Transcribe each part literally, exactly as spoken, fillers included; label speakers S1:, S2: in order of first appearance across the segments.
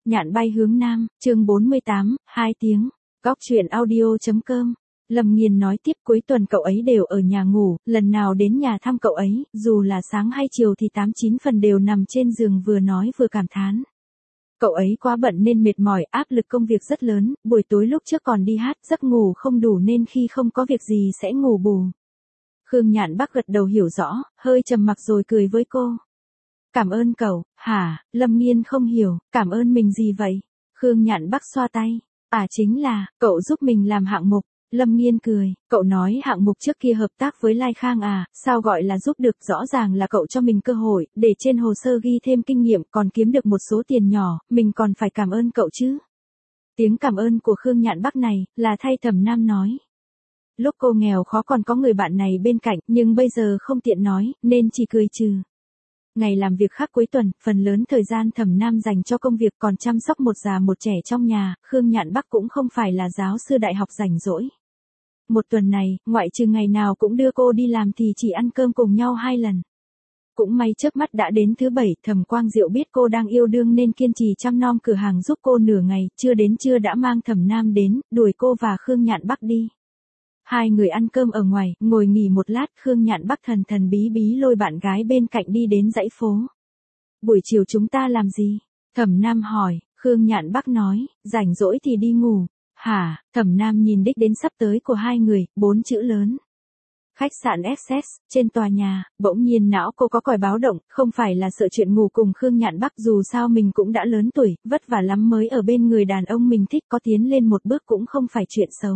S1: Nhạn bay hướng nam, chương bốn mươi tám, hai tiếng. Góc truyện audio.com. Lâm Nghiên nói tiếp, cuối tuần cậu ấy đều ở nhà ngủ, lần nào đến nhà thăm cậu ấy, dù là sáng hay chiều thì tám chín phần đều nằm trên giường vừa nói vừa cảm thán. Cậu ấy quá bận nên mệt mỏi, áp lực công việc rất lớn, buổi tối lúc trước còn đi hát, giấc ngủ không đủ nên khi không có việc gì sẽ ngủ bù. Khương Nhạn Bắc gật đầu hiểu rõ, hơi trầm mặc rồi cười với cô. Cảm ơn cậu. Hả? Lâm Nghiên không hiểu, cảm ơn mình gì vậy? Khương Nhạn Bắc xoa tay. À chính là, cậu giúp mình làm hạng mục. Lâm Nghiên cười, cậu nói hạng mục trước kia hợp tác với Lai Khang à, sao gọi là giúp được, rõ ràng là cậu cho mình cơ hội, để trên hồ sơ ghi thêm kinh nghiệm, còn kiếm được một số tiền nhỏ, mình còn phải cảm ơn cậu chứ. Tiếng cảm ơn của Khương Nhạn Bắc này, là thay Thẩm Nam nói. Lúc cô nghèo khó còn có người bạn này bên cạnh, nhưng bây giờ không tiện nói, nên chỉ cười trừ. Ngày làm việc khác cuối tuần, phần lớn thời gian Thẩm Nam dành cho công việc, còn chăm sóc một già một trẻ trong nhà, Khương Nhạn Bắc cũng không phải là giáo sư đại học rảnh rỗi. Một tuần này, ngoại trừ ngày nào cũng đưa cô đi làm thì chỉ ăn cơm cùng nhau hai lần. Cũng may chớp mắt đã đến thứ bảy, Thẩm Quang Diệu biết cô đang yêu đương nên kiên trì chăm nom cửa hàng giúp cô nửa ngày, chưa đến trưa đã mang Thẩm Nam đến, đuổi cô và Khương Nhạn Bắc đi. Hai người ăn cơm ở ngoài, ngồi nghỉ một lát, Khương Nhạn Bắc thần thần bí bí lôi bạn gái bên cạnh đi đến dãy phố. Buổi chiều chúng ta làm gì? Thẩm Nam hỏi. Khương Nhạn Bắc nói, rảnh rỗi thì đi ngủ. Hả? Thẩm Nam nhìn đích đến sắp tới của hai người, bốn chữ lớn. Khách sạn ét ét, trên tòa nhà, bỗng nhiên não cô có còi báo động, không phải là sợ chuyện ngủ cùng Khương Nhạn Bắc, dù sao mình cũng đã lớn tuổi, vất vả lắm mới ở bên người đàn ông mình thích, có tiến lên một bước cũng không phải chuyện xấu.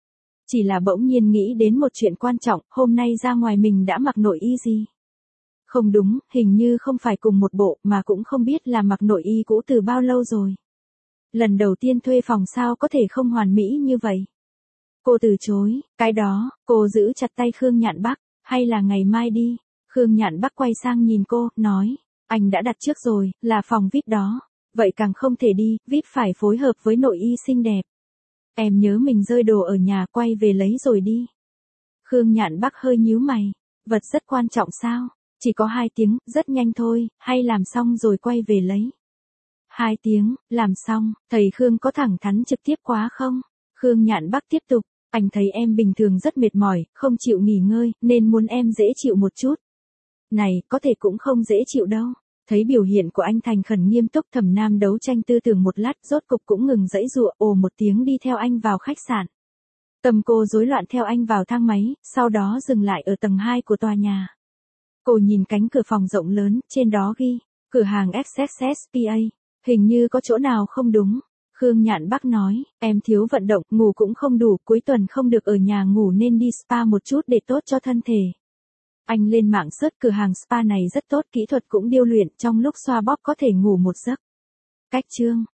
S1: Chỉ là bỗng nhiên nghĩ đến một chuyện quan trọng, hôm nay ra ngoài mình đã mặc nội y gì? Không đúng, hình như không phải cùng một bộ, mà cũng không biết là mặc nội y cũ từ bao lâu rồi. Lần đầu tiên thuê phòng sao có thể không hoàn mỹ như vậy? Cô từ chối, cái đó, cô giữ chặt tay Khương Nhạn Bắc, hay là ngày mai đi? Khương Nhạn Bắc quay sang nhìn cô, nói, anh đã đặt trước rồi, là phòng vi ai pi đó. Vậy càng không thể đi, vi ai pi phải phối hợp với nội y xinh đẹp. Em nhớ mình rơi đồ ở nhà, quay về lấy rồi đi. Khương Nhạn Bắc hơi nhíu mày, vật rất quan trọng sao? Chỉ có hai tiếng, rất nhanh thôi, hay làm xong rồi quay về lấy. Hai tiếng, làm xong, thầy Khương có thẳng thắn trực tiếp quá không? Khương Nhạn Bắc tiếp tục, anh thấy em bình thường rất mệt mỏi, không chịu nghỉ ngơi, nên muốn em dễ chịu một chút. Này, có thể cũng không dễ chịu đâu. Thấy biểu hiện của anh thành khẩn nghiêm túc, Thẩm Nam đấu tranh tư tưởng một lát, rốt cục cũng ngừng giãy giụa, ồ một tiếng đi theo anh vào khách sạn. Tâm cô rối loạn theo anh vào thang máy, sau đó dừng lại ở tầng hai của tòa nhà. Cô nhìn cánh cửa phòng rộng lớn, trên đó ghi, cửa hàng ét ét ét pê a, hình như có chỗ nào không đúng. Khương Nhạn Bắc nói, em thiếu vận động, ngủ cũng không đủ, cuối tuần không được ở nhà ngủ nên đi spa một chút để tốt cho thân thể. Anh lên mạng search cửa hàng spa này rất tốt, kỹ thuật cũng điêu luyện, trong lúc xoa bóp có thể ngủ một giấc. Cách chương